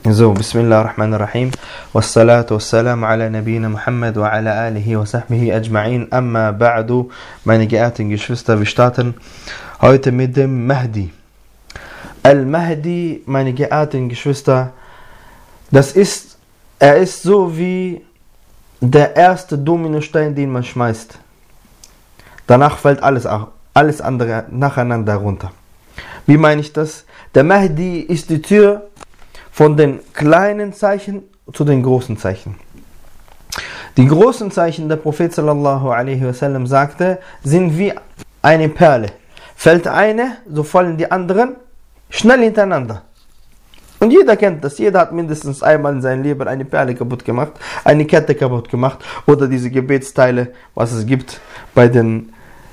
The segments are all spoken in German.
So, Bismillahirrahmanirrahim. Wassalatu wassalamu ala nabina Muhammad wa ala alihi wa sahbihi ajma'in. Amma ba'du, meine geehrten Geschwister, wir starten heute mit dem Mahdi. Al-Mahdi, meine geehrten Geschwister, er ist so wie der erste Dominostein, den man schmeißt. Danach fällt alles andere nacheinander runter. Wie meine ich das? Der Mahdi ist die Tür von den kleinen Zeichen zu den großen Zeichen. Die großen Zeichen, der Prophet sallallahu alaihi wasallam sagte, sind wie eine Perle. Fällt eine, so fallen die anderen schnell hintereinander. Und jeder kennt das. Jeder hat mindestens einmal in seinem Leben eine Perle kaputt gemacht, eine Kette kaputt gemacht oder diese Gebetsteile, was es gibt bei den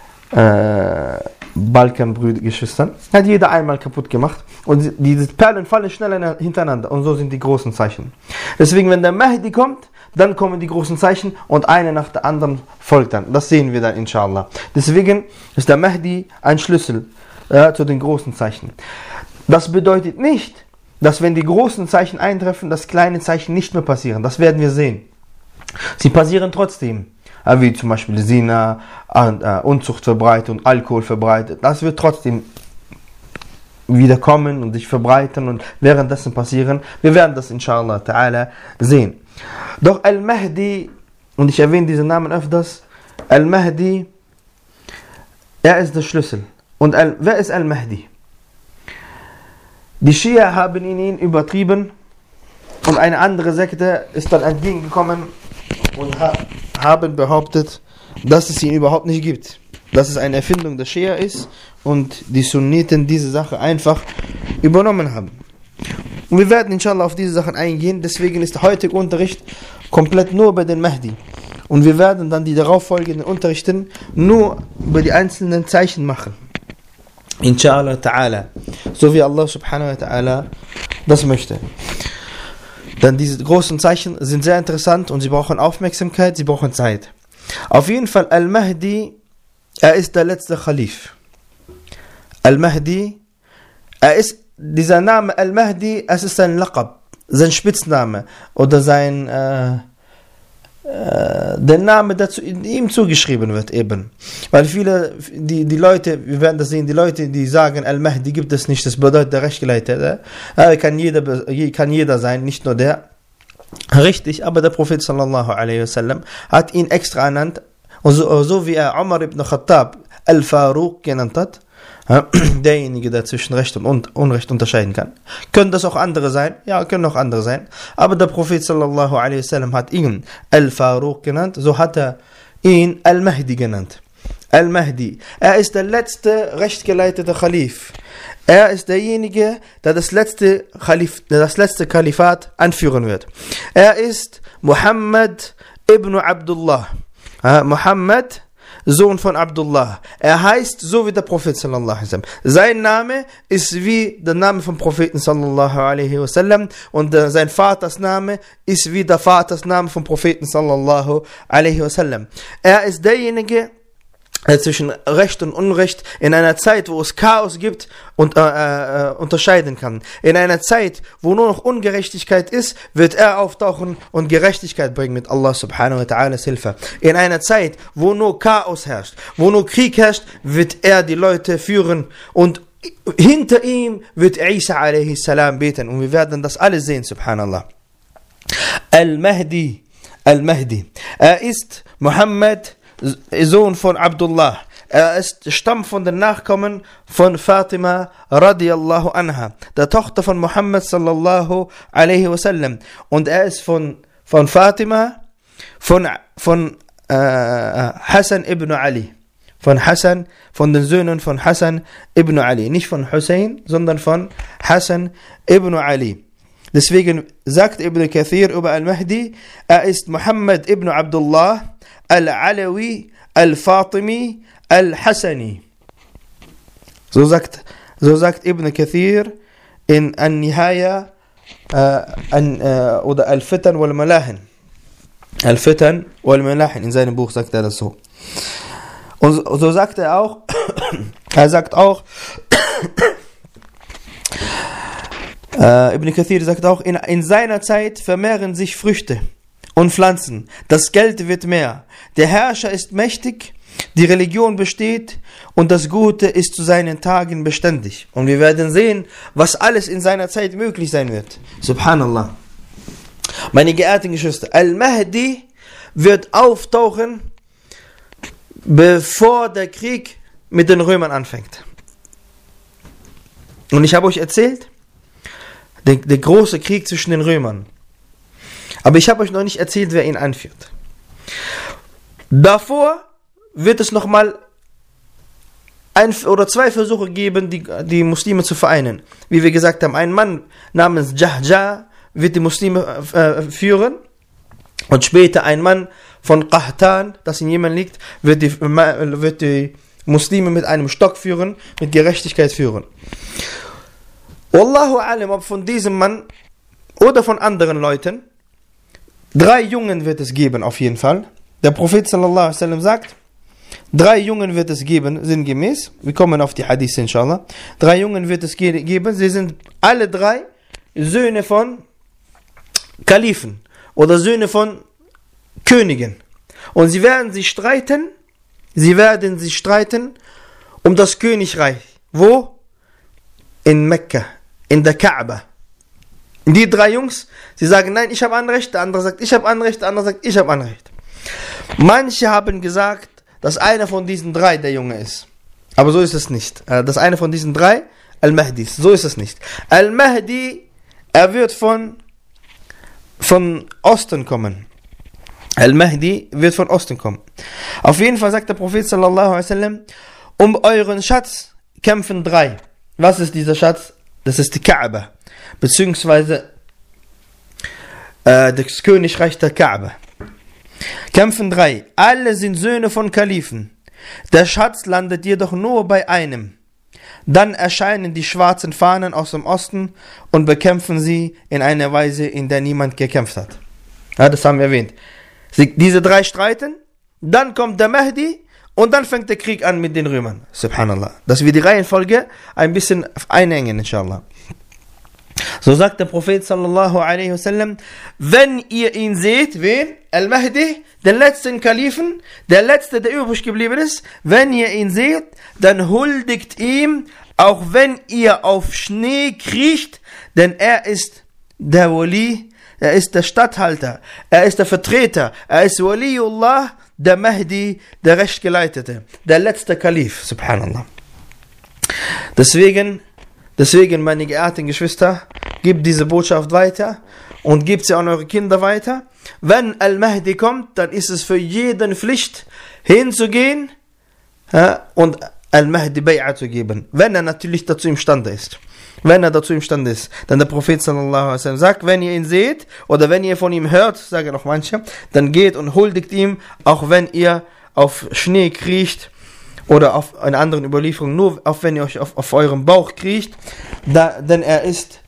Balkanbrüdergeschwistern, hat jeder einmal kaputt gemacht und diese Perlen fallen schnell hintereinander und so sind die großen Zeichen. Deswegen, wenn der Mahdi kommt, dann kommen die großen Zeichen und eine nach der anderen folgt dann. Das sehen wir dann inshallah. Deswegen ist der Mahdi ein Schlüssel zu den großen Zeichen. Das bedeutet nicht, dass wenn die großen Zeichen eintreffen, dass kleine Zeichen nicht mehr passieren. Das werden wir sehen. Sie passieren trotzdem. Wie zum Beispiel Zina, Unzucht verbreitet und Alkohol verbreitet. Das wird trotzdem wieder kommen und sich verbreiten und währenddessen passieren. Wir werden das inshallah ta'ala sehen. Doch Al-Mahdi, und ich erwähne diesen Namen öfters, Al-Mahdi, er ist der Schlüssel. Und wer ist Al-Mahdi? Die Schia haben ihn übertrieben und eine andere Sekte ist dann entgegengekommen und haben behauptet, dass es ihn überhaupt nicht gibt. Dass es eine Erfindung der Schia ist und die Sunniten diese Sache einfach übernommen haben. Und wir werden inshallah auf diese Sachen eingehen, deswegen ist der heutige Unterricht komplett nur über den Mahdi. Und wir werden dann die darauffolgenden Unterrichten nur über die einzelnen Zeichen machen. Inshallah ta'ala. So wie Allah subhanahu wa ta'ala das möchte. Denn diese großen Zeichen sind sehr interessant und sie brauchen Aufmerksamkeit, sie brauchen Zeit. Auf jeden Fall, Al-Mahdi, er ist der letzte Khalif. Al-Mahdi, dieser Name Al-Mahdi, es ist sein Laqab, sein Spitzname oder der Name, der ihm zugeschrieben wird eben. Weil viele, die Leute, wir werden das sehen, die Leute, die sagen, Al-Mahdi gibt es nicht, das bedeutet der Rechtgeleitete. Kann jeder sein, nicht nur der. Richtig, aber der Prophet sallallahu alaihi wasallam hat ihn extra ernannt, und so wie er Umar ibn Khattab Al-Faruq genannt hat, derjenige, der zwischen Recht und Unrecht unterscheiden kann. Können das auch andere sein? Ja, können auch andere sein. Aber der Prophet sallallahu alaihi wasallam hat ihn Al-Faruq genannt, so hat er ihn Al-Mahdi genannt. Al-Mahdi, er ist der letzte rechtgeleitete Khalif. Er ist derjenige, der das letzte Kalifat anführen wird. Er ist Muhammad ibn Abdullah. Muhammad, Sohn von Abdullah. Er heißt so wie der Prophet sallallahu alaihi wasallam. Sein Name ist wie der Name vom Propheten sallallahu alaihi wasallam und sein Vaters Name ist wie der Vatersname vom Propheten sallallahu alaihi wasallam. Er ist derjenige, der zwischen Recht und Unrecht in einer Zeit, wo es Chaos gibt, und unterscheiden kann. In einer Zeit, wo nur noch Ungerechtigkeit ist, wird er auftauchen und Gerechtigkeit bringen mit Allah subhanahu wa ta'ala's Hilfe. In einer Zeit, wo nur Chaos herrscht, wo nur Krieg herrscht, wird er die Leute führen und hinter ihm wird Isa alaihi salam beten. Und wir werden das alle sehen, subhanallah. Al-Mahdi. Er ist Muhammad, Sohn von Abdullah. Er stammt von den Nachkommen von Fatima radiyallahu anha, der Tochter von Muhammad sallallahu alaihi wasallam. Und er ist von Fatima, von Hassan ibn Ali. Von den Söhnen von Hassan ibn Ali. Nicht von Hussein, sondern von Hassan ibn Ali. Deswegen sagt Ibn Kathir über Al-Mahdi, er ist Muhammad ibn Abdullah Al-Alawi, Al-Fatimi, Al-Hassani. So sagt Ibn Kathir in An-Nihaya oder Al-Fitan wal-Malahin. Al-Fitan wal-Malahin, in seinem Buch sagt er das so. Und so sagt er auch, Ibn Kathir sagt auch, in seiner Zeit vermehren sich Früchte und Pflanzen. Das Geld wird mehr. Der Herrscher ist mächtig, die Religion besteht und das Gute ist zu seinen Tagen beständig. Und wir werden sehen, was alles in seiner Zeit möglich sein wird. Subhanallah. Meine geehrten Geschwister, Al-Mahdi wird auftauchen, bevor der Krieg mit den Römern anfängt. Und ich habe euch erzählt, der große Krieg zwischen den Römern. Aber ich habe euch noch nicht erzählt, wer ihn anführt. Davor wird es nochmal ein oder zwei Versuche geben, die Muslime zu vereinen. Wie wir gesagt haben, ein Mann namens Jahja wird die Muslime führen. Und später ein Mann von Qahtan, das in Jemen liegt, wird die Muslime mit einem Stock führen, mit Gerechtigkeit führen. Wallahu alim, ob von diesem Mann oder von anderen Leuten, 3 Jungen wird es geben auf jeden Fall. Der Prophet sallallahu alaihi wasallam sagt, 3 Jungen wird es geben, sinngemäß. Wir kommen auf die Hadith inshallah. 3 Jungen wird es geben. Sie sind alle 3 Söhne von Kalifen oder Söhne von Königen. Und sie werden sich streiten um das Königreich. Wo? In Mekka, in der Kaaba. Die 3 Jungs, sie sagen, nein, ich habe Anrecht, der andere sagt, ich habe Anrecht, der andere sagt, ich habe Anrecht. Manche haben gesagt, dass einer von diesen 3 der Junge ist. Aber so ist es nicht. Dass einer von diesen 3 Al-Mahdi ist. So ist es nicht. Al-Mahdi, er wird von Osten kommen. Al-Mahdi wird von Osten kommen. Auf jeden Fall sagt der Prophet sallallahu alaihi wasallam, um euren Schatz kämpfen 3. Was ist dieser Schatz? Das ist die Kaaba. Beziehungsweise das Königreich der Kaaba. Kämpfen 3. Alle sind Söhne von Kalifen. Der Schatz landet jedoch nur bei einem. Dann erscheinen die schwarzen Fahnen aus dem Osten und bekämpfen sie in einer Weise, in der niemand gekämpft hat. Ja, das haben wir erwähnt. Diese 3 streiten, dann kommt der Mahdi und dann fängt der Krieg an mit den Römern. Subhanallah. Dass wir die Reihenfolge ein bisschen einengen, inshallah. So sagt der Prophet sallallahu alaihi wasallam, wenn ihr ihn seht, wen? Al-Mahdi, den letzten Kalifen, der letzte, der übrig geblieben ist, wenn ihr ihn seht, dann huldigt ihm, auch wenn ihr auf Schnee kriecht, denn er ist der Wali, er ist der Statthalter, er ist der Vertreter, er ist Waliullah, der Mahdi, der Rechtgeleitete, der letzte Kalif, subhanallah. Deswegen, meine geehrten Geschwister, gebt diese Botschaft weiter und gebt sie an eure Kinder weiter. Wenn Al-Mahdi kommt, dann ist es für jeden Pflicht, hinzugehen und Al-Mahdi Bay'a zu geben, wenn er natürlich dazu imstande ist. Wenn er dazu imstande ist. Denn der Prophet sallallahu alaihi wasallam sagt, wenn ihr ihn seht oder wenn ihr von ihm hört, sagen noch manche, dann geht und huldigt ihm, auch wenn ihr auf Schnee kriecht oder auf einer anderen Überlieferung, nur auch wenn ihr euch auf eurem Bauch kriecht, denn er ist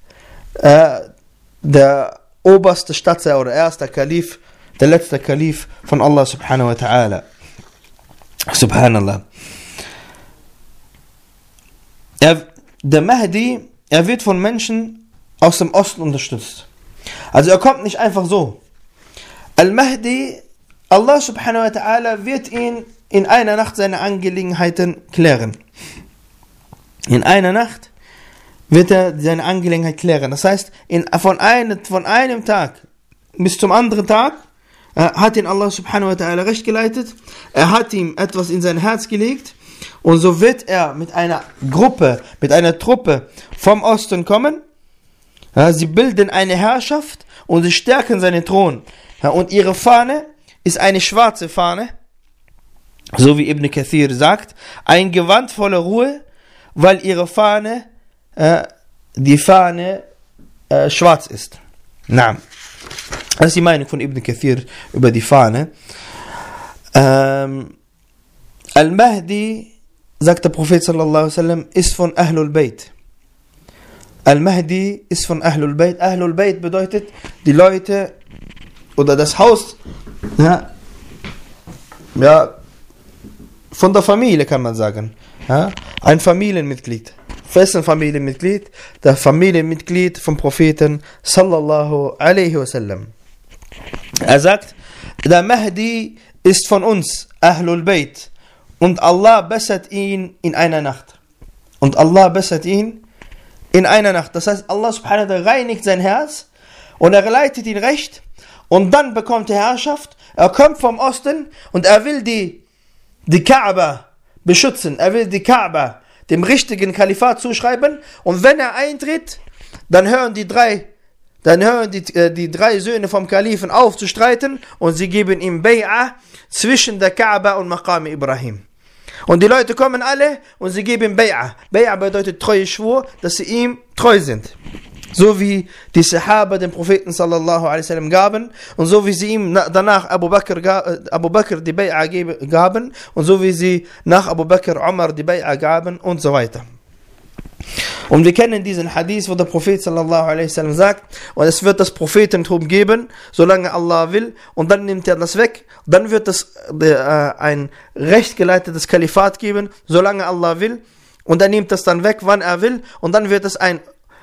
der oberste Statthalter oder erster Kalif, der letzte Kalif von Allah subhanahu wa ta'ala. Subhanallah. Der Mahdi, er wird von Menschen aus dem Osten unterstützt. Also er kommt nicht einfach so. Al-Mahdi, Allah subhanahu wa ta'ala wird ihn in einer Nacht seine Angelegenheiten klären. In einer Nacht wird er seine Angelegenheit klären. Das heißt, von einem Tag bis zum anderen Tag hat ihn Allah subhanahu wa ta'ala recht geleitet. Er hat ihm etwas in sein Herz gelegt. Und so wird er mit einer Gruppe, mit einer Truppe vom Osten kommen. Sie bilden eine Herrschaft und sie stärken seinen Thron. Und ihre Fahne ist eine schwarze Fahne. So wie Ibn Kathir sagt. Ein Gewand voller Ruhe, weil ihre Fahne, die Fahne schwarz ist. Na, das ist die Meinung von Ibn Kathir über die Fahne. Al-Mahdi, sagt der Prophet sallallahu alaihi wasallam, ist von Ahlul Bayt. Al-Mahdi ist von Ahlul Bayt. Ahlul Bayt bedeutet die Leute oder das Haus, von der Familie kann man sagen. Ein Familienmitglied wessen Familienmitglied? Der Familienmitglied vom Propheten sallallahu alaihi wasallam. Er sagt, der Mahdi ist von uns, Ahlul Bayt, und Allah bessert ihn in einer Nacht. Und Allah bessert ihn in einer Nacht. Das heißt, Allah subhanahu wa ta'ala reinigt sein Herz und er leitet ihn recht und dann bekommt er Herrschaft. Er kommt vom Osten und er will die Kaaba beschützen. Er will die Kaaba dem richtigen Kalifat zuschreiben und wenn er eintritt, dann hören die drei Söhne vom Kalifen auf zu streiten und sie geben ihm Bay'a zwischen der Kaaba und Maqam Ibrahim. Und die Leute kommen alle und sie geben Bay'a. Bay'a bedeutet treue Schwur, dass sie ihm treu sind. So wie die Sahaba dem Propheten sallallahu alaihi wasallam gaben und so wie sie ihm danach Abu Bakr die Bay'a gaben und so wie sie nach Abu Bakr Umar die Bay'a gaben und so weiter. Und wir kennen diesen Hadith, wo der Prophet sallallahu alaihi wasallam sagt, und es wird das Prophetentum geben, solange Allah will, und dann nimmt er das weg, dann wird es ein rechtgeleitetes Kalifat geben, solange Allah will, und er nimmt das dann weg, wann er will, und dann wird es ein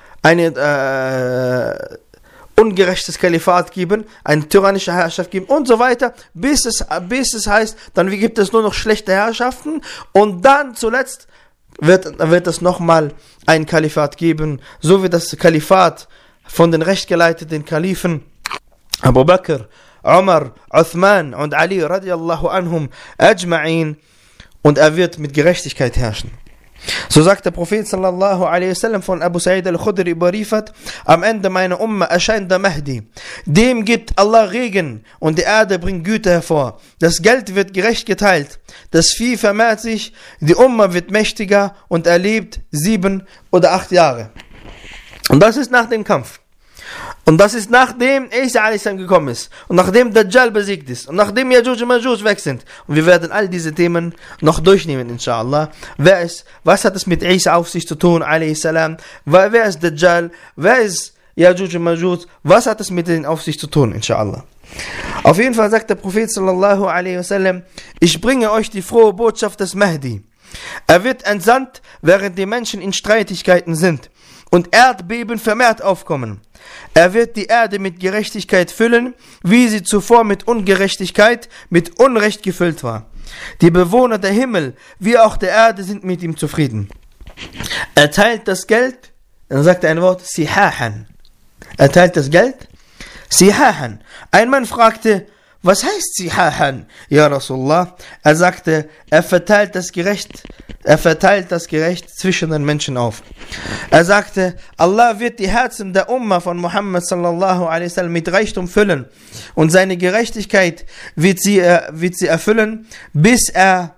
ungerechtes Kalifat geben, eine tyrannische Herrschaft geben und so weiter, bis es heißt, dann gibt es nur noch schlechte Herrschaften und dann zuletzt wird es nochmal ein Kalifat geben, so wie das Kalifat von den rechtgeleiteten Kalifen Abu Bakr, Umar, Uthman und Ali radiallahu anhum ajma'in und er wird mit Gerechtigkeit herrschen. So sagt der Prophet sallallahu alaihi wasallam von Abu Sa'id al-Khudri überliefert, am Ende meiner Umma erscheint der Mahdi. Dem gibt Allah Regen und die Erde bringt Güte hervor. Das Geld wird gerecht geteilt. Das Vieh vermehrt sich, die Umma wird mächtiger und er lebt 7 oder 8 Jahre. Und das ist nach dem Kampf. Und das ist nachdem Isa a.s. gekommen ist und nachdem Dajjal besiegt ist und nachdem Yajuj und Majuj weg sind. Und wir werden all diese Themen noch durchnehmen, inshallah. Was hat es mit Isa auf sich zu tun, a.s.? Wer ist Dajjal? Wer ist Yajuj und Majuj? Was hat es mit denen auf sich zu tun, inshallah? Auf jeden Fall sagt der Prophet sallallahu alaihi wasallam, ich bringe euch die frohe Botschaft des Mahdi. Er wird entsandt, während die Menschen in Streitigkeiten sind und Erdbeben vermehrt aufkommen. Er wird die Erde mit Gerechtigkeit füllen, wie sie zuvor mit Ungerechtigkeit, mit Unrecht gefüllt war. Die Bewohner der Himmel, wie auch der Erde, sind mit ihm zufrieden. Er teilt das Geld, dann sagt er ein Wort, Sihahan. Er teilt das Geld, Sihahan. Ein Mann fragte, was heißt Sihahan, ja Rasulullah? Er sagte, er verteilt das Gerecht zwischen den Menschen auf. Er sagte, Allah wird die Herzen der Umma von Muhammad sallallahu alaihi wasallam mit Reichtum füllen und seine Gerechtigkeit wird sie erfüllen, bis er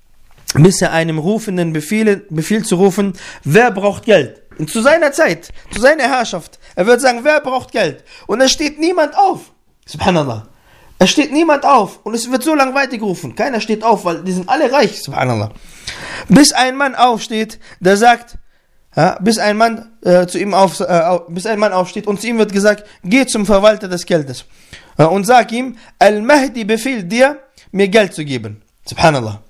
einem Rufenden befiehlt zu rufen, wer braucht Geld? Und zu seiner Zeit, zu seiner Herrschaft, er wird sagen, wer braucht Geld? Und es steht niemand auf. Subhanallah. Es steht niemand auf und es wird so lange weitergerufen. Keiner steht auf, weil die sind alle reich, subhanallah. Bis ein Mann aufsteht, der sagt, bis ein Mann aufsteht und zu ihm wird gesagt, geh zum Verwalter des Geldes und sag ihm, Al-Mahdi befiehlt dir, mir Geld zu geben. Subhanallah.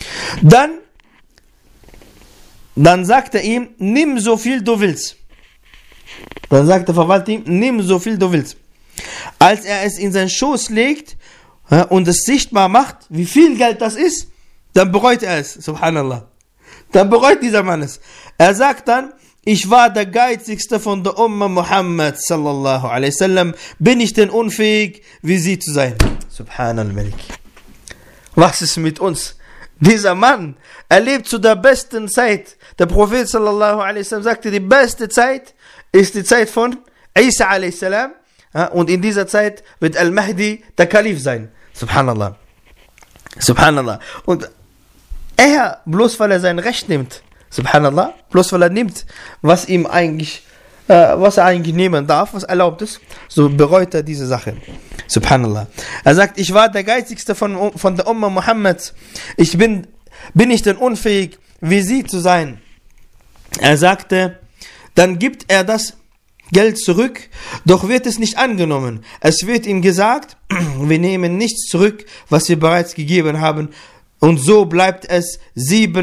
Dann sagt er ihm, nimm so viel du willst. Dann sagt der Verwalter ihm, nimm so viel du willst. Als er es in seinen Schoß legt und es sichtbar macht, wie viel Geld das ist, dann bereut er es, subhanallah. Dann bereut dieser Mann es. Er sagt dann, ich war der geizigste von der Umma Muhammad sallallahu alaihi wasallam, bin ich denn unfähig, wie sie zu sein? Subhanallah. Was ist mit uns? Dieser Mann, er lebt zu der besten Zeit. Der Prophet sallallahu alaihi wasallam sagte, die beste Zeit ist die Zeit von Isa alaihi salam. Und in dieser Zeit wird Al-Mahdi der Kalif sein. Subhanallah. Subhanallah. Und er, bloß weil er sein Recht nimmt, subhanallah, bloß weil er nimmt, was er eigentlich nehmen darf, was erlaubt ist, so bereut er diese Sache. Subhanallah. Er sagt, ich war der geizigste von der Umma Muhammads. Bin ich denn unfähig, wie sie zu sein? Er sagte, dann gibt er das Geld zurück, doch wird es nicht angenommen. Es wird ihm gesagt, wir nehmen nichts zurück, was wir bereits gegeben haben. Und so bleibt es 7,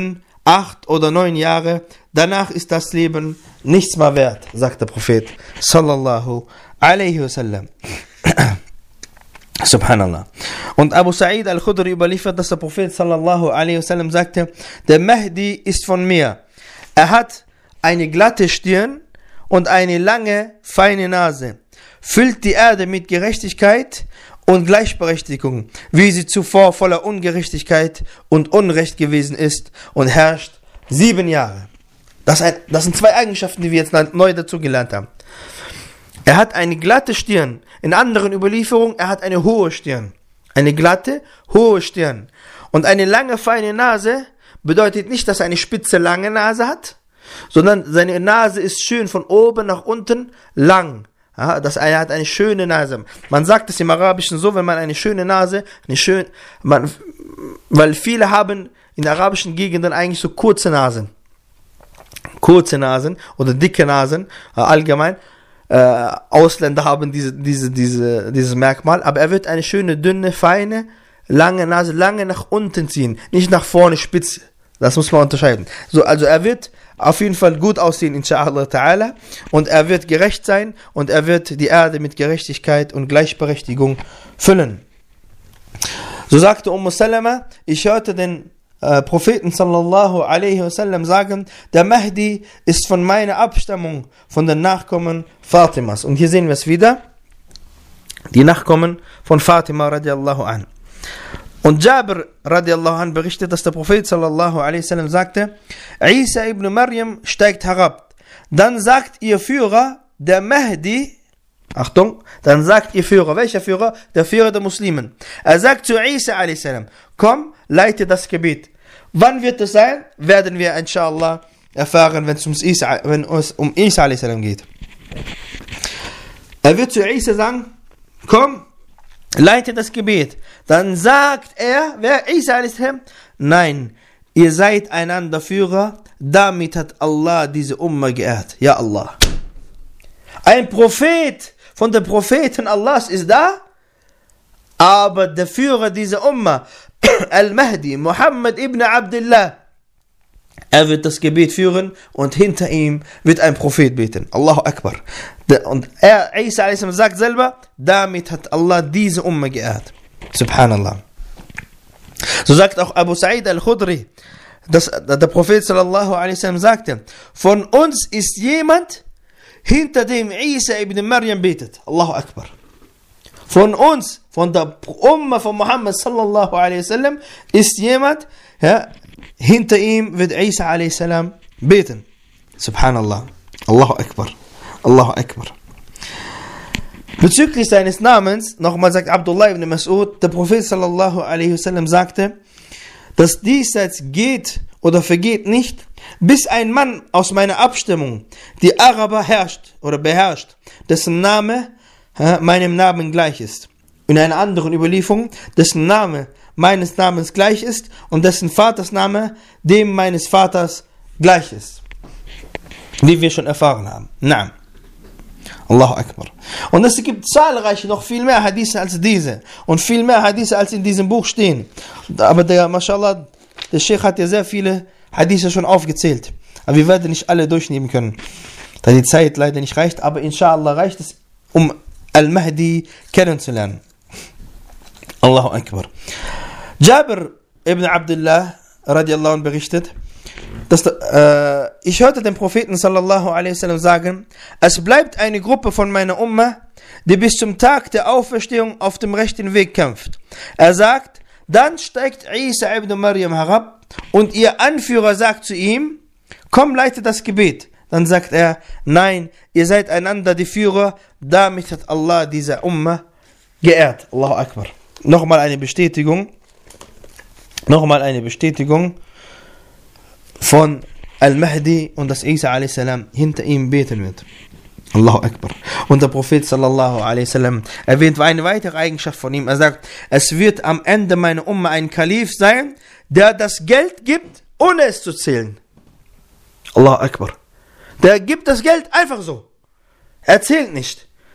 8 oder 9 Jahre, danach ist das Leben nichts mehr wert, sagt der Prophet sallallahu alaihi wasallam. Subhanallah. Und Abu Sa'id al-Khudri überliefert, dass der Prophet sallallahu alaihi wasallam sagte, der Mahdi ist von mir. Er hat eine glatte Stirn und eine lange, feine Nase, füllt die Erde mit Gerechtigkeit und Gleichberechtigung, wie sie zuvor voller Ungerechtigkeit und Unrecht gewesen ist, und herrscht 7 Jahre. Das sind 2 Eigenschaften, die wir jetzt neu dazu gelernt haben. Er hat eine glatte Stirn. In anderen Überlieferungen, er hat eine hohe Stirn. Eine glatte, hohe Stirn. Und eine lange, feine Nase bedeutet nicht, dass er eine spitze, lange Nase hat, sondern seine Nase ist schön von oben nach unten lang. Ja, er hat eine schöne Nase. Man sagt es im Arabischen so, wenn man eine schöne Nase, weil viele haben in arabischen Gegenden eigentlich so kurze Nasen. Kurze Nasen oder dicke Nasen, allgemein. Ausländer haben dieses Merkmal, aber er wird eine schöne, dünne, feine, lange Nase, lange nach unten ziehen, nicht nach vorne spitz. Das muss man unterscheiden. So, also er wird auf jeden Fall gut aussehen, inshallah ta'ala, und er wird gerecht sein und er wird die Erde mit Gerechtigkeit und Gleichberechtigung füllen. So sagte Salama, ich hörte den Propheten sallallahu alaihi wasallam sagen, der Mahdi ist von meiner Abstammung, von den Nachkommen Fatimas. Und hier sehen wir es wieder, die Nachkommen von Fatima radiallahu an. Und Jabir radiallahu an berichtet, dass der Prophet sallallahu alaihi wasallam sagte, Isa ibn Maryam steigt herab. Dann sagt ihr Führer, der Mahdi, Achtung, dann sagt ihr Führer, welcher Führer? Der Führer der Muslimen. Er sagt zu Isa alaihi salam, komm, leite das Gebet. Wann wird es sein? Werden wir inshallah erfahren, wenn es um Isa alaihi salam geht. Er wird zu Isa sagen, komm, leite das Gebet. Dann sagt er, wer Isa alaihi salam? Nein, ihr seid einander Führer, damit hat Allah diese Umma geehrt. Ja Allah. Ein Prophet von den Propheten Allahs ist da, aber der Führer dieser Umma, Al-Mahdi, Muhammad ibn Abdullah, er wird das Gebet führen und hinter ihm wird ein Prophet beten. Allahu Akbar. Und Isa a.s. sagt selber, damit hat Allah diese Umma geehrt. Subhanallah. So sagt auch Abu Sa'id al-Khudri, dass der Prophet sallallahu alaihi wasallam sagte, von uns ist jemand, hinter dem Isa ibn Maryam betet. Allahu Akbar. Von uns, von der Umma von Muhammad sallallahu alaihi wasallam, ist jemand, ja, hinter ihm wird Isa alaihi salam beten. Subhanallah. Allahu Akbar. Allahu Akbar. Bezüglich seines Namens, nochmal sagt Abdullah ibn Mas'ud, der Prophet sallallahu alaihi wasallam sagte, das Diesseits geht oder vergeht nicht, bis ein Mann aus meiner Abstammung die Araber herrscht oder beherrscht, dessen Name meinem Namen gleich ist. In einer anderen Überlieferung, dessen Name meines Namens gleich ist und dessen Vatersname dem meines Vaters gleich ist. Wie wir schon erfahren haben. Naam. Allahu Akbar. Und es gibt zahlreiche, noch viel mehr Hadithe als diese. Und viel mehr Hadithe als in diesem Buch stehen. Aber mashallah, der Sheikh hat ja sehr viele Hadithe schon aufgezählt. Aber wir werden nicht alle durchnehmen können, da die Zeit leider nicht reicht. Aber inshallah reicht es, um Al-Mahdi kennenzulernen. Allahu Akbar. Jabir ibn Abdullah radiallahu anh berichtet, dass ich hörte den Propheten sallallahu alaihi wasallam sagen, es bleibt eine Gruppe von meiner Umma, die bis zum Tag der Auferstehung auf dem rechten Weg kämpft. Er sagt, dann steigt Isa ibn Maryam herab und ihr Anführer sagt zu ihm, komm, leite das Gebet. Dann sagt er, nein, ihr seid einander die Führer, damit hat Allah diese Umma geehrt. Allahu Akbar. Nochmal eine Bestätigung von Al-Mahdi und dass Isa a.s. hinter ihm beten wird. Allahu Akbar. Und der Prophet sallallahu alaihi wasallam erwähnt eine weitere Eigenschaft von ihm. Er sagt, es wird am Ende meiner Umma ein Kalif sein, der das Geld gibt, ohne es zu zählen. Allahu Akbar. Der gibt das Geld einfach so. Er zählt nicht.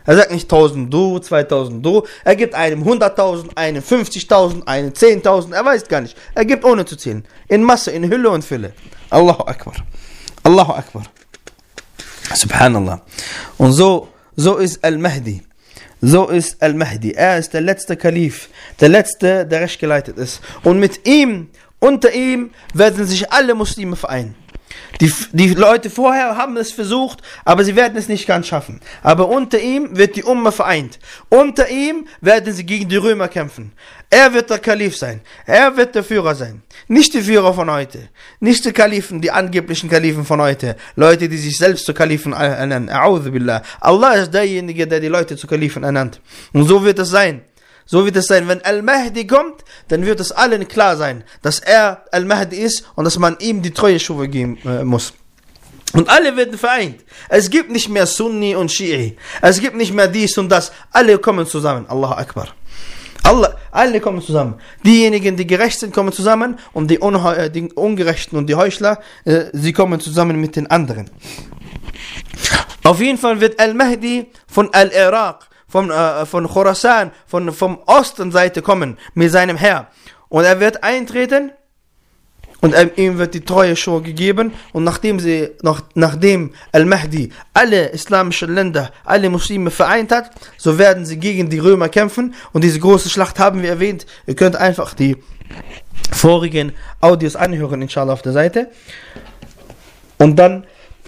Er sagt nicht 1000 Do, 2000 Do. Er gibt einem 100.000, einem 50.000, einem 10.000. Er weiß gar nicht. Er gibt ohne zu zählen. In Masse, in Hülle und Fülle. Allahu Akbar. Allahu Akbar. Subhanallah. Und so ist Al-Mahdi. So ist Al-Mahdi. Er ist der letzte Kalif. Der letzte, der recht geleitet ist. Und mit ihm, unter ihm, werden sich alle Muslime vereinen. Die Leute vorher haben es versucht, aber sie werden es nicht ganz schaffen. Aber unter ihm wird die Umma vereint. Unter ihm werden sie gegen die Römer kämpfen. Er wird der Kalif sein. Er wird der Führer sein. Nicht die Führer von heute. Nicht die Kalifen, die angeblichen Kalifen von heute. Leute, die sich selbst zu Kalifen ernennen. A'udhu billah. Allah ist derjenige, der die Leute zu Kalifen ernannt. Und so wird es sein. So wird es sein, wenn Al-Mahdi kommt, dann wird es allen klar sein, dass er Al-Mahdi ist und dass man ihm die treue Schuhe geben muss. Und alle werden vereint. Es gibt nicht mehr Sunni und Shi'i. Es gibt nicht mehr dies und das. Alle kommen zusammen. Allahu Akbar. Alle kommen zusammen. Diejenigen, die gerecht sind, kommen zusammen und die Ungerechten und die Heuchler, sie kommen zusammen mit den anderen. Auf jeden Fall wird Al-Mahdi von Al-Iraq, von Khorasan, vom Ostenseite kommen mit seinem Herr. Und er wird eintreten und ihm wird die treue Schwur gegeben. Und nachdem Al-Mahdi alle islamischen Länder, alle Muslime vereint hat, so werden sie gegen die Römer kämpfen. Und diese große Schlacht haben wir erwähnt. Ihr könnt einfach die vorigen Audios anhören, inshallah, auf der Seite. Und dann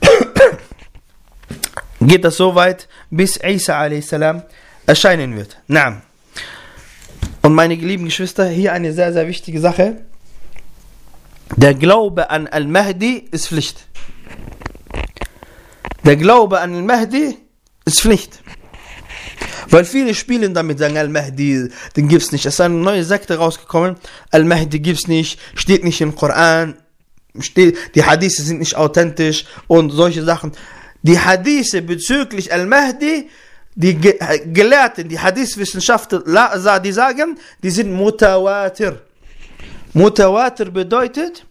geht das so weit, bis Isa a.s. erscheinen wird. Naam. Und meine lieben Geschwister, hier eine sehr, sehr wichtige Sache. Der Glaube an Al-Mahdi ist Pflicht. Der Glaube an Al-Mahdi ist Pflicht. Weil viele spielen damit, sagen Al-Mahdi, den gibt's nicht. Es ist eine neue Sekte rausgekommen. Al-Mahdi gibt's nicht, steht nicht im Koran, die Hadithe sind nicht authentisch und solche Sachen. Die Hadithe bezüglich Al-Mahdi, die Gelehrten, die Hadith-Wissenschaftler, die sagen, die sind Mutawatir. Mutawatir bedeutet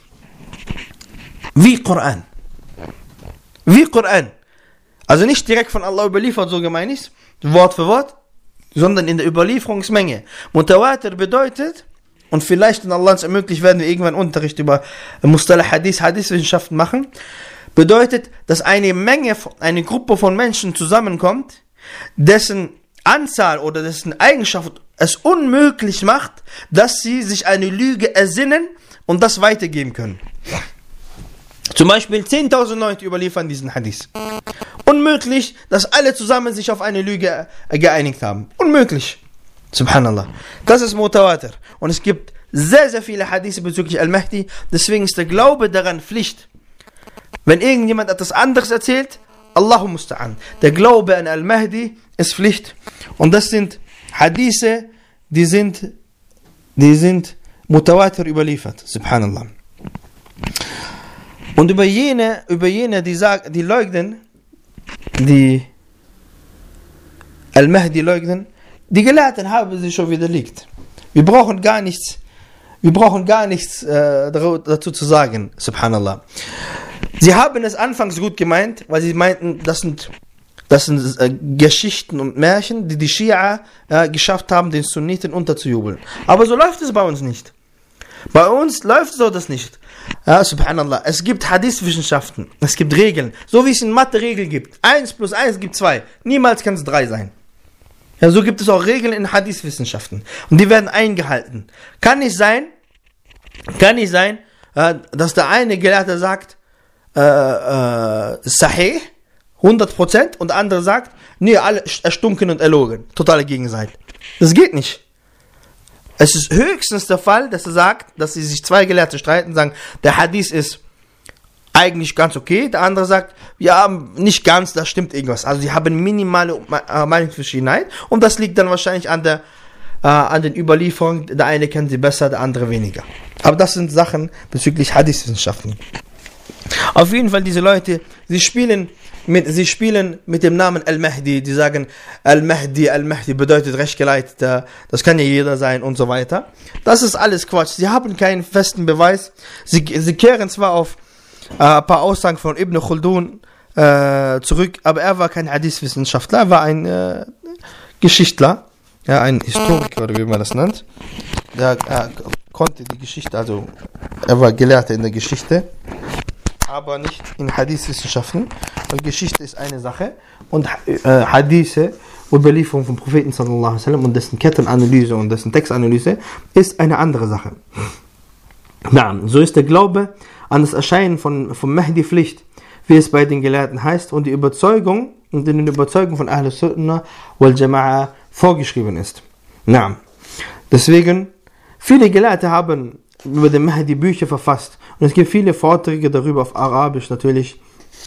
wie Koran. Wie Koran. Also nicht direkt von Allah überliefert, so gemeint ist, Wort für Wort, sondern in der Überlieferungsmenge. Mutawatir bedeutet, und vielleicht, wenn Allah uns ermöglicht, werden wir irgendwann Unterricht über Mustalah Hadith, Hadith-Wissenschaften machen, bedeutet, dass eine Gruppe von Menschen zusammenkommt, dessen Anzahl oder dessen Eigenschaft es unmöglich macht, dass sie sich eine Lüge ersinnen und das weitergeben können. Zum Beispiel 10.000 Leute überliefern diesen Hadith. Unmöglich, dass alle zusammen sich auf eine Lüge geeinigt haben. Unmöglich. Subhanallah. Das ist Mutawatir. Und es gibt sehr, sehr viele Hadithe bezüglich Al-Mahdi. Deswegen ist der Glaube daran Pflicht. Wenn irgendjemand etwas anderes erzählt, Allahu musta'an. Der Glaube an Al-Mahdi ist Pflicht. Und das sind Hadithe, die sind Mutawatir überliefert. Subhanallah. Und über jene, die leugnen, die Al-Mahdi leugnen, die Gelehrten haben sie schon widerlegt. Wir brauchen gar nichts dazu zu sagen. Subhanallah. Sie haben es anfangs gut gemeint, weil sie meinten, das sind Geschichten und Märchen, die Schia geschafft haben, den Sunniten unterzujubeln. Aber so läuft es bei uns nicht. Bei uns läuft so das nicht. Ja, Subhanallah. Es gibt Hadith-Wissenschaften, es gibt Regeln, so wie es in Mathe Regeln gibt. 1 plus 1 gibt 2. Niemals kann es 3 sein. Ja, so gibt es auch Regeln in Hadith-Wissenschaften. Und die werden eingehalten. Kann nicht sein, dass der eine Gelehrte sagt, Sahih, 100%, und der andere sagt, nee, alle erstunken und erlogen. Totale Gegenseite. Das geht nicht. Es ist höchstens der Fall, dass er sagt, dass sie sich zwei Gelehrte streiten, sagen, der Hadith ist eigentlich ganz okay, der andere sagt, ja, nicht ganz, da stimmt irgendwas. Also sie haben minimale Meinungsverschiedenheit und das liegt dann wahrscheinlich an den Überlieferungen. Der eine kennt sie besser, der andere weniger. Aber das sind Sachen bezüglich Hadith-Wissenschaften. Auf jeden Fall, diese Leute, sie spielen mit dem Namen Al-Mahdi, die sagen, Al-Mahdi bedeutet Rechtgeleiteter, das kann ja jeder sein und so weiter. Das ist alles Quatsch. Sie haben keinen festen Beweis. Sie kehren zwar auf ein paar Aussagen von Ibn Khaldun zurück, aber er war kein Hadith-Wissenschaftler, er war ein Geschichtler, ja, ein Historiker oder wie man das nennt. Er konnte die Geschichte, also er war Gelehrter in der Geschichte, aber nicht in Hadith-Wissenschaften, weil Geschichte ist eine Sache und Hadithe, Überlieferung vom Propheten sallallahu alaihi wasallam und dessen Kettenanalyse und dessen Textanalyse ist eine andere Sache. Ja, so ist der Glaube an das Erscheinen vom Mahdi Pflicht, wie es bei den Gelehrten heißt, und die Überzeugung und in den Überzeugungen von Ahl Sunnah wal Jama'a vorgeschrieben ist. Ja. Deswegen, viele Gelehrte haben über den Mahdi Bücher verfasst und es gibt viele Vorträge darüber auf Arabisch natürlich.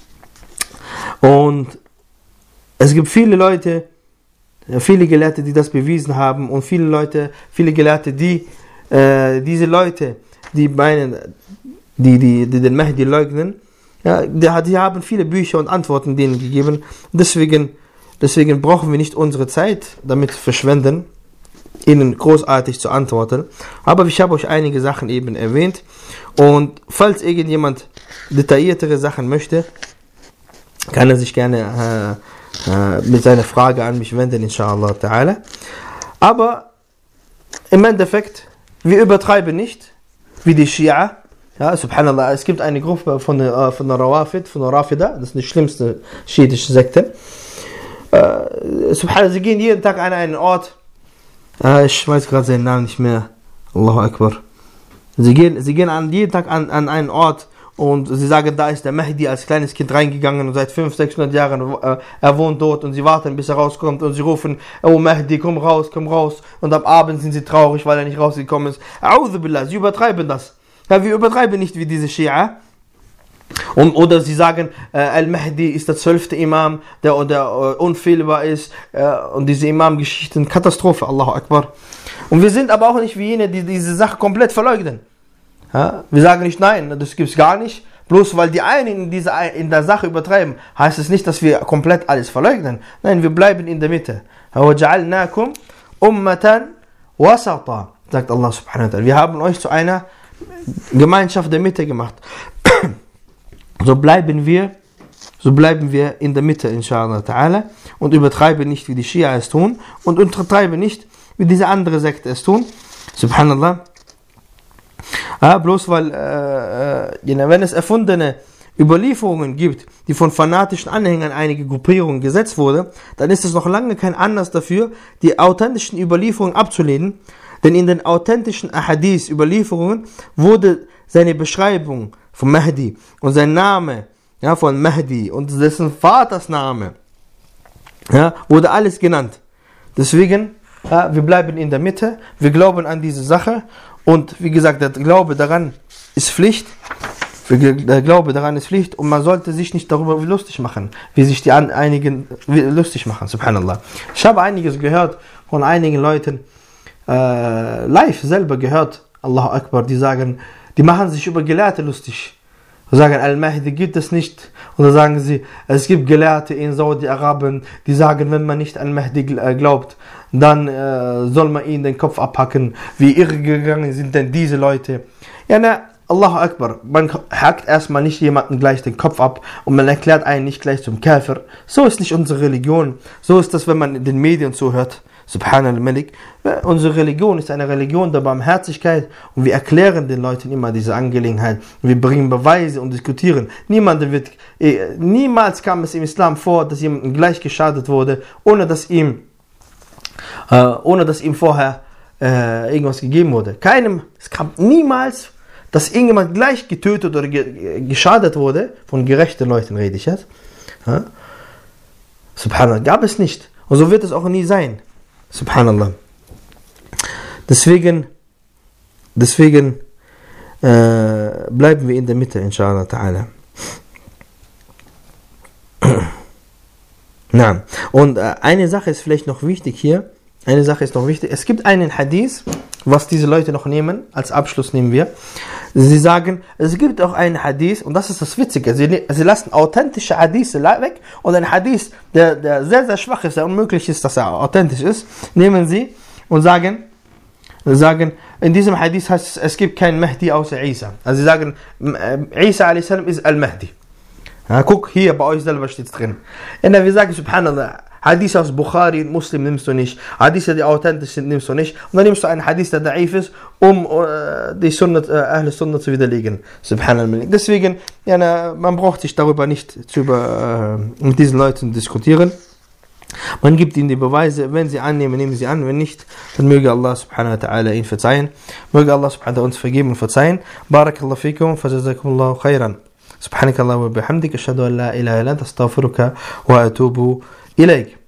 Und es gibt viele Leute, viele Gelehrte, die das bewiesen haben und viele Gelehrte, die diese Leute, die meinen, die den Mahdi leugnen, ja, die haben viele Bücher und Antworten denen gegeben. Deswegen brauchen wir nicht unsere Zeit damit verschwenden, ihnen großartig zu antworten. Aber ich habe euch einige Sachen eben erwähnt. Und falls irgendjemand detailliertere Sachen möchte, kann er sich gerne mit seiner Frage an mich wenden, inshallah ta'ala. Aber im Endeffekt, wir übertreiben nicht, wie die Schia. Ja, subhanallah, es gibt eine Gruppe von der Rawafid, von der Rafida, das ist die schlimmste schiitische Sekte. Subhanallah, sie gehen jeden Tag an einen Ort, ich weiß gerade seinen Namen nicht mehr, Allahu Akbar. Sie gehen jeden Tag an einen Ort und sie sagen, da ist der Mahdi als kleines Kind reingegangen und seit 500-600 Jahren er wohnt dort und sie warten, bis er rauskommt und sie rufen, oh Mahdi, komm raus und am Abend sind sie traurig, weil er nicht rausgekommen ist. A'udhu billah, sie übertreiben das. Ja, wir übertreiben nicht wie diese Schia. Oder sie sagen, Al-Mahdi ist der 12. Imam, der unfehlbar ist. Und diese Imam-Geschichten, Katastrophe, Allahu Akbar. Und wir sind aber auch nicht wie jene, die diese Sache komplett verleugnen. Ja, wir sagen nicht, nein, das gibt es gar nicht. Bloß weil die einen in der Sache übertreiben, heißt es nicht, dass wir komplett alles verleugnen. Nein, wir bleiben in der Mitte. وَجَعَلْنَاكُمْ أُمَّةً وَسَطًا, sagt Allah subhanahu wa ta'ala. Wir haben euch zu einer Gemeinschaft der Mitte gemacht. So bleiben wir in der Mitte, inshallah ta'ala, und übertreiben nicht, wie die Schia es tun, und untertreiben nicht, wie diese andere Sekte es tun. Subhanallah. Bloß weil, wenn es erfundene Überlieferungen gibt, die von fanatischen Anhängern einiger Gruppierungen gesetzt wurde, dann ist es noch lange kein Anlass dafür, die authentischen Überlieferungen abzulehnen, denn in den authentischen Ahadith-Überlieferungen wurde seine Beschreibung von Mahdi und sein Name, ja, von Mahdi und dessen Vaters Name, ja, wurde alles genannt. Deswegen, wir bleiben in der Mitte, wir glauben an diese Sache und wie gesagt, der Glaube daran ist Pflicht. Der Glaube daran ist Pflicht und man sollte sich nicht darüber lustig machen, wie sich die einigen lustig machen, subhanallah. Ich habe einiges gehört von einigen Leuten, live selber gehört, Allahu Akbar, die sagen, die machen sich über Gelehrte lustig. Die sagen, Al-Mahdi gibt es nicht. Und dann sagen sie, es gibt Gelehrte in Saudi-Arabien, die sagen, wenn man nicht an Mahdi glaubt, dann soll man ihnen den Kopf abhacken. Wie irregegangen sind denn diese Leute? Ja, Allahu Akbar, man hackt erstmal nicht jemanden gleich den Kopf ab und man erklärt einen nicht gleich zum Käfer. So ist nicht unsere Religion. So ist das, wenn man in den Medien zuhört. Subhanallah Malik. Unsere Religion ist eine Religion der Barmherzigkeit und wir erklären den Leuten immer diese Angelegenheit. Wir bringen Beweise und diskutieren. Niemals kam es im Islam vor, dass jemandem gleich geschadet wurde, ohne dass ihm vorher irgendwas gegeben wurde. Es kam niemals, dass irgendjemand gleich getötet oder geschadet wurde, von gerechten Leuten rede ich jetzt. Ja? Subhanallah, gab es nicht. Und so wird es auch nie sein. Subhanallah. Deswegen bleiben wir in der Mitte, inshallah ta'ala. Und eine Sache ist vielleicht noch wichtig hier. Es gibt einen Hadith, was diese Leute noch nehmen. Als Abschluss nehmen wir. Sie sagen, es gibt auch einen Hadith, und das ist das Witzige. Sie lassen authentische Hadithe weg und ein Hadith, der sehr, sehr schwach ist, der unmöglich ist, dass er authentisch ist, nehmen sie und sagen, in diesem Hadith heißt es gibt keinen Mahdi außer Isa. Also sie sagen, Isa a.s. ist Al-Mahdi. Ja, guck, hier bei euch selber steht es drin. Und dann wir sagen, subhanallah, Hadith aus Bukhari und Muslim nimmst du nicht. Hadith, die authentisch sind, nimmst du nicht. Und dann nimmst du einen Hadith, der da'if ist, um die Sunnah, Ahl Sunnah zu widerlegen. Subhanallah. Deswegen, ja, man braucht sich darüber nicht mit diesen Leuten diskutieren. Man gibt ihnen die Beweise, wenn sie annehmen, nehmen sie an, wenn nicht, dann möge Allah subhanahu wa ta'ala ihnen verzeihen. Möge Allah subhanahu wa ta'ala uns vergeben und verzeihen. Barakallahu fikum, fajazakumullahu khairan. سبحانك اللهم وبحمدك أشهد أن لا إله إلا أنت أستغفرك وأتوب إليك.